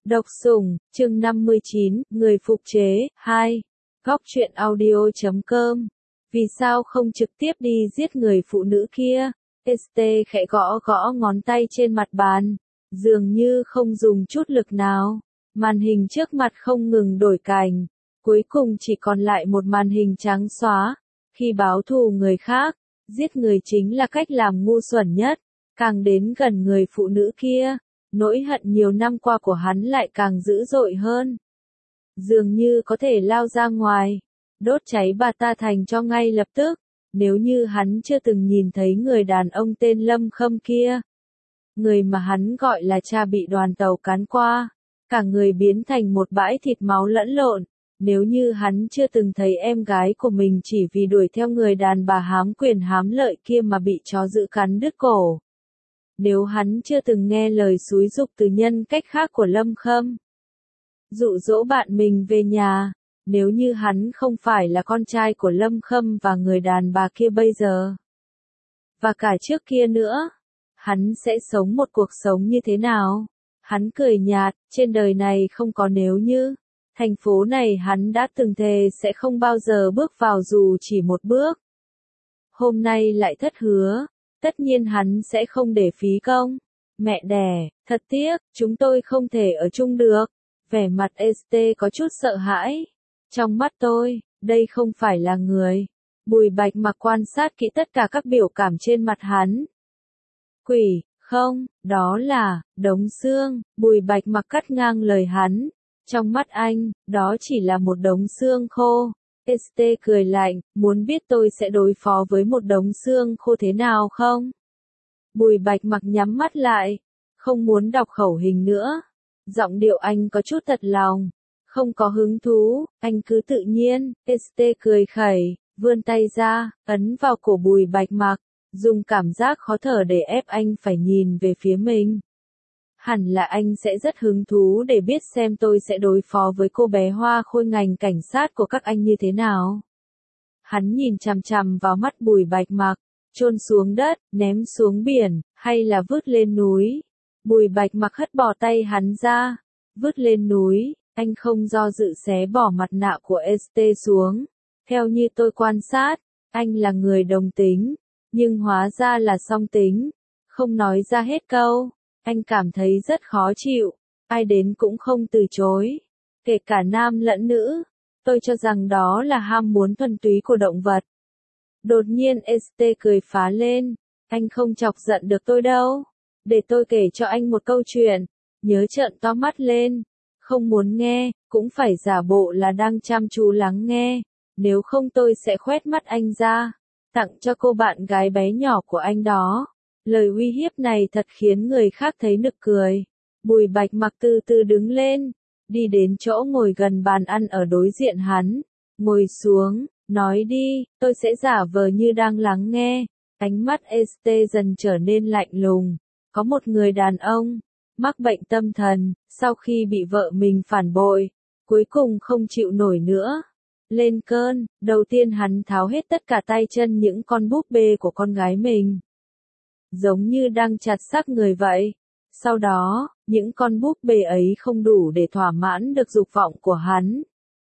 Độc Sủng, chương 59, Người phục chế, 2. Góc truyện audio.com. Vì sao không trực tiếp đi giết người phụ nữ kia? ST khẽ gõ gõ ngón tay trên mặt bàn, dường như không dùng chút lực nào. Màn hình trước mặt không ngừng đổi cảnh, cuối cùng chỉ còn lại một màn hình trắng xóa. Khi báo thù người khác, giết người chính là cách làm ngu xuẩn nhất. Càng đến gần người phụ nữ kia, nỗi hận nhiều năm qua của hắn lại càng dữ dội hơn. Dường như có thể lao ra ngoài, đốt cháy bà ta thành cho ngay lập tức, nếu như hắn chưa từng nhìn thấy người đàn ông tên Lâm Khâm kia. Người mà hắn gọi là cha bị đoàn tàu cán qua, cả người biến thành một bãi thịt máu lẫn lộn. Nếu như hắn chưa từng thấy em gái của mình chỉ vì đuổi theo người đàn bà hám quyền hám lợi kia mà bị chó dữ cắn đứt cổ. Nếu hắn chưa từng nghe lời xúi giục từ nhân cách khác của Lâm Khâm, dụ dỗ bạn mình về nhà, nếu như hắn không phải là con trai của Lâm Khâm và người đàn bà kia bây giờ, và cả trước kia nữa, hắn sẽ sống một cuộc sống như thế nào? Hắn cười nhạt, trên đời này không có nếu như. Thành phố này hắn đã từng thề sẽ không bao giờ bước vào dù chỉ một bước. Hôm nay lại thất hứa, tất nhiên hắn sẽ không để phí công. Mẹ đẻ, thật tiếc, chúng tôi không thể ở chung được. Vẻ mặt ST có chút sợ hãi. Trong mắt tôi, đây không phải là người. Bùi Bạch Mặc quan sát kỹ tất cả các biểu cảm trên mặt hắn. Quỷ, không, đó là đống xương. Bùi Bạch Mặc cắt ngang lời hắn. Trong mắt anh, đó chỉ là một đống xương khô. ST cười lạnh, muốn biết tôi sẽ đối phó với một đống xương khô thế nào không? Bùi Bạch Mặc nhắm mắt lại, không muốn đọc khẩu hình nữa. Giọng điệu anh có chút thật lòng, không có hứng thú, anh cứ tự nhiên. ST cười khẩy, vươn tay ra, ấn vào cổ Bùi Bạch Mặc, dùng cảm giác khó thở để ép anh phải nhìn về phía mình. Hẳn là anh sẽ rất hứng thú để biết xem tôi sẽ đối phó với cô bé hoa khôi ngành cảnh sát của các anh như thế nào. Hắn nhìn chằm chằm vào mắt Bùi Bạch Mặc, chôn xuống đất, ném xuống biển, hay là vứt lên núi. Bùi Bạch Mặc hất bỏ tay hắn ra, vứt lên núi, anh không do dự xé bỏ mặt nạ của ST xuống. Theo như tôi quan sát, anh là người đồng tính, nhưng hóa ra là song tính, không nói ra hết câu. Anh cảm thấy rất khó chịu, ai đến cũng không từ chối, kể cả nam lẫn nữ. Tôi cho rằng đó là ham muốn thuần túy của động vật. Đột nhiên ST cười phá lên, anh không chọc giận được tôi đâu. Để tôi kể cho anh một câu chuyện, nhớ trợn to mắt lên, không muốn nghe, cũng phải giả bộ là đang chăm chú lắng nghe, nếu không tôi sẽ khoét mắt anh ra, tặng cho cô bạn gái bé nhỏ của anh đó. Lời uy hiếp này thật khiến người khác thấy nực cười. Bùi Bạch Mặc từ từ đứng lên, đi đến chỗ ngồi gần bàn ăn ở đối diện hắn, ngồi xuống, nói đi, tôi sẽ giả vờ như đang lắng nghe. Ánh mắt ST dần trở nên lạnh lùng. Có một người đàn ông, mắc bệnh tâm thần, sau khi bị vợ mình phản bội, cuối cùng không chịu nổi nữa. Lên cơn, đầu tiên hắn tháo hết tất cả tay chân những con búp bê của con gái mình. Giống như đang chặt xác người vậy. Sau đó, những con búp bê ấy không đủ để thỏa mãn được dục vọng của hắn.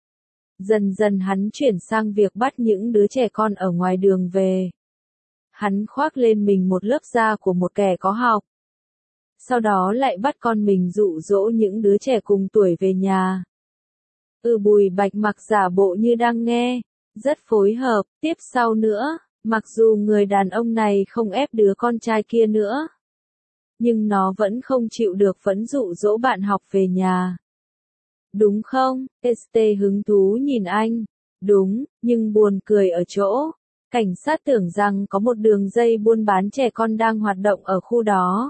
Dần dần hắn chuyển sang việc bắt những đứa trẻ con ở ngoài đường về. Hắn khoác lên mình một lớp da của một kẻ có học. Sau đó lại bắt con mình dụ dỗ những đứa trẻ cùng tuổi về nhà. Bùi Bạch Mặc giả bộ như đang nghe, rất phối hợp. Tiếp sau nữa, mặc dù người đàn ông này không ép đứa con trai kia nữa, nhưng nó vẫn không chịu được, vẫn dụ dỗ bạn học về nhà. Đúng không? ST hứng thú nhìn anh. Đúng, nhưng buồn cười ở chỗ, cảnh sát tưởng rằng có một đường dây buôn bán trẻ con đang hoạt động ở khu đó,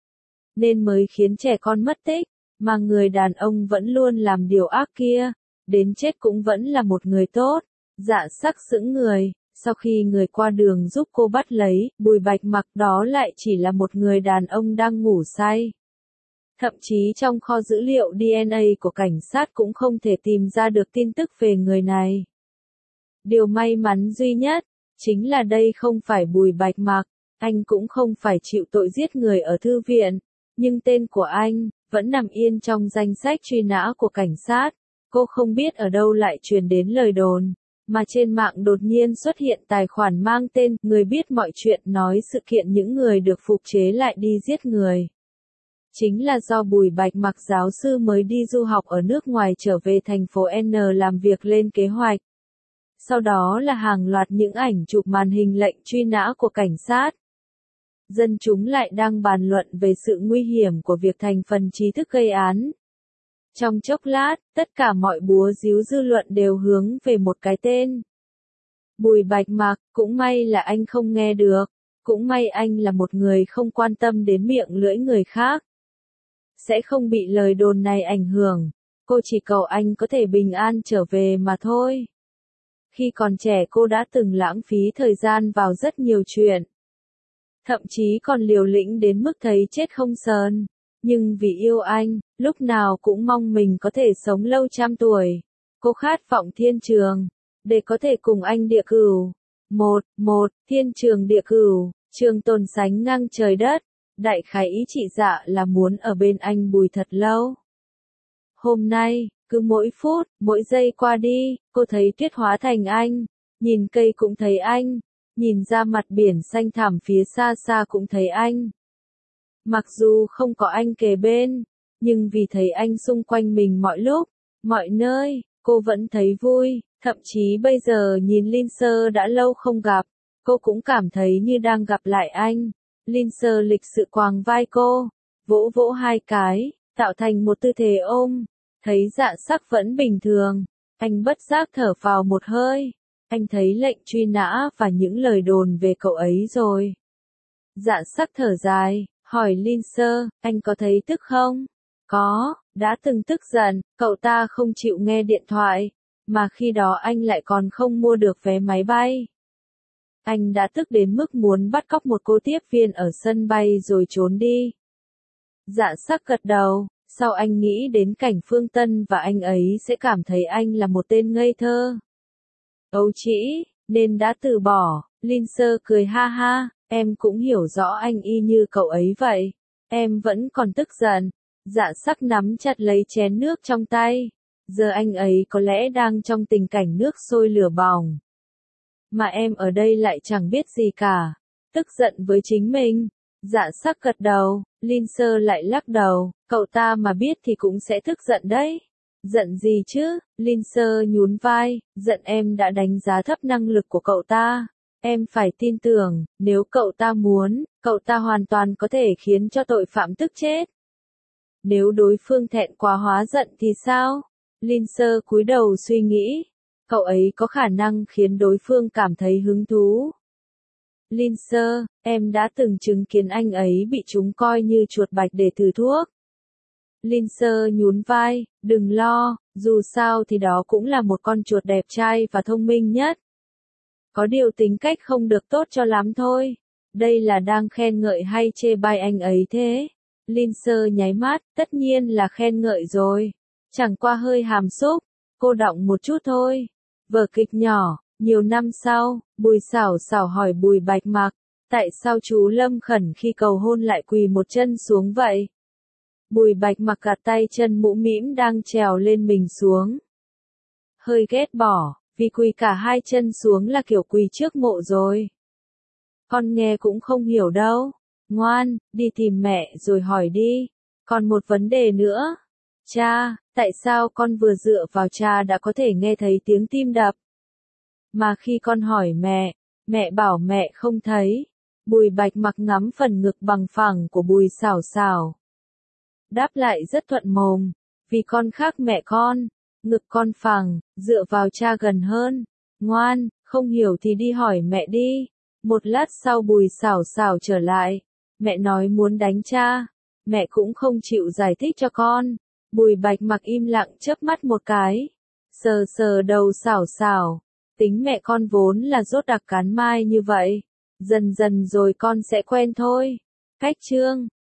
nên mới khiến trẻ con mất tích, mà người đàn ông vẫn luôn làm điều ác kia, đến chết cũng vẫn là một người tốt. Dạ sắc sững người. Sau khi người qua đường giúp cô bắt lấy, Bùi Bạch Mặc đó lại chỉ là một người đàn ông đang ngủ say. Thậm chí trong kho dữ liệu DNA của cảnh sát cũng không thể tìm ra được tin tức về người này. Điều may mắn duy nhất, chính là đây không phải Bùi Bạch Mặc, anh cũng không phải chịu tội giết người ở thư viện, nhưng tên của anh, vẫn nằm yên trong danh sách truy nã của cảnh sát. Cô không biết ở đâu lại truyền đến lời đồn, mà trên mạng đột nhiên xuất hiện tài khoản mang tên người biết mọi chuyện nói sự kiện những người được phục chế lại đi giết người. Chính là do Bùi Bạch Mặc giáo sư mới đi du học ở nước ngoài trở về thành phố N làm việc lên kế hoạch. Sau đó là hàng loạt những ảnh chụp màn hình lệnh truy nã của cảnh sát. Dân chúng lại đang bàn luận về sự nguy hiểm của việc thành phần trí thức gây án. Trong chốc lát, tất cả mọi búa ríu dư luận đều hướng về một cái tên. Bùi Bạch Mặc, cũng may là anh không nghe được, cũng may anh là một người không quan tâm đến miệng lưỡi người khác. Sẽ không bị lời đồn này ảnh hưởng, cô chỉ cầu anh có thể bình an trở về mà thôi. Khi còn trẻ cô đã từng lãng phí thời gian vào rất nhiều chuyện. Thậm chí còn liều lĩnh đến mức thấy chết không sờn. Nhưng vì yêu anh, lúc nào cũng mong mình có thể sống lâu trăm tuổi. Cô khát vọng thiên trường, để có thể cùng anh địa cửu. Thiên trường địa cửu, trường tồn sánh ngang trời đất. Đại khái ý chị dạ là muốn ở bên anh Bùi thật lâu. Hôm nay, cứ mỗi phút, mỗi giây qua đi, cô thấy tuyết hóa thành anh. Nhìn cây cũng thấy anh. Nhìn ra mặt biển xanh thẳm phía xa xa cũng thấy anh. Mặc dù không có anh kề bên, nhưng vì thấy anh xung quanh mình mọi lúc, mọi nơi, cô vẫn thấy vui. Thậm chí bây giờ nhìn Linh Sơ đã lâu không gặp, cô cũng cảm thấy như đang gặp lại anh. Linh Sơ lịch sự quàng vai cô, vỗ vỗ hai cái, tạo thành một tư thế ôm. Thấy Dạ Sắc vẫn bình thường, anh bất giác thở phào một hơi. Anh thấy lệnh truy nã và những lời đồn về cậu ấy rồi. Dạ Sắc thở dài, hỏi Linh Sơ, anh có thấy tức không? Có, đã từng tức giận, cậu ta không chịu nghe điện thoại, mà khi đó anh lại còn không mua được vé máy bay. Anh đã tức đến mức muốn bắt cóc một cô tiếp viên ở sân bay rồi trốn đi. Dạ Sắc gật đầu, sau anh nghĩ đến cảnh Phương Tân và anh ấy sẽ cảm thấy anh là một tên ngây thơ. Ấu trĩ, nên đã từ bỏ. Linh Sơ cười ha ha, em cũng hiểu rõ anh y như cậu ấy vậy. Em vẫn còn tức giận. Dạ Sắc nắm chặt lấy chén nước trong tay. Giờ anh ấy có lẽ đang trong tình cảnh nước sôi lửa bỏng. Mà em ở đây lại chẳng biết gì cả. Tức giận với chính mình. Dạ Sắc gật đầu, Linh Sơ lại lắc đầu, cậu ta mà biết thì cũng sẽ tức giận đấy. Giận gì chứ? Linh Sơ nhún vai, giận em đã đánh giá thấp năng lực của cậu ta. Em phải tin tưởng, nếu cậu ta muốn, cậu ta hoàn toàn có thể khiến cho tội phạm tức chết. Nếu đối phương thẹn quá hóa giận thì sao? Linh Sơ cúi đầu suy nghĩ. Cậu ấy có khả năng khiến đối phương cảm thấy hứng thú. Linh Sơ, em đã từng chứng kiến anh ấy bị chúng coi như chuột bạch để thử thuốc. Linh Sơ nhún vai, đừng lo, dù sao thì đó cũng là một con chuột đẹp trai và thông minh nhất. Có điều tính cách không được tốt cho lắm thôi. Đây là đang khen ngợi hay chê bai anh ấy thế? Linh Sơ nháy mắt, tất nhiên là khen ngợi rồi. Chẳng qua hơi hàm xúc, cô đọng một chút thôi. Vở kịch nhỏ, nhiều năm sau, Bùi Xảo Xảo hỏi Bùi Bạch Mặc, tại sao chú Lâm Khẩn khi cầu hôn lại quỳ một chân xuống vậy? Bùi Bạch Mặc gạt tay chân mũ mĩm đang trèo lên mình xuống. Hơi ghét bỏ, vì quỳ cả hai chân xuống là kiểu quỳ trước mộ rồi. Con nghe cũng không hiểu đâu. Ngoan, đi tìm mẹ rồi hỏi đi. Còn một vấn đề nữa. Cha, tại sao con vừa dựa vào cha đã có thể nghe thấy tiếng tim đập? Mà khi con hỏi mẹ bảo mẹ không thấy. Bùi Bạch Mặc ngắm phần ngực bằng phẳng của Bùi Xảo Xảo. Đáp lại rất thuận mồm, vì con khác mẹ con, ngực con phẳng, dựa vào cha gần hơn. Ngoan, không hiểu thì đi hỏi mẹ đi. Một lát sau Bùi Xảo Xảo trở lại, mẹ nói muốn đánh cha, mẹ cũng không chịu giải thích cho con. Bùi Bạch Mặc im lặng chớp mắt một cái, sờ sờ đầu Xảo Xảo, tính mẹ con vốn là dốt đặc cán mai như vậy, dần dần rồi con sẽ quen thôi. Cách chương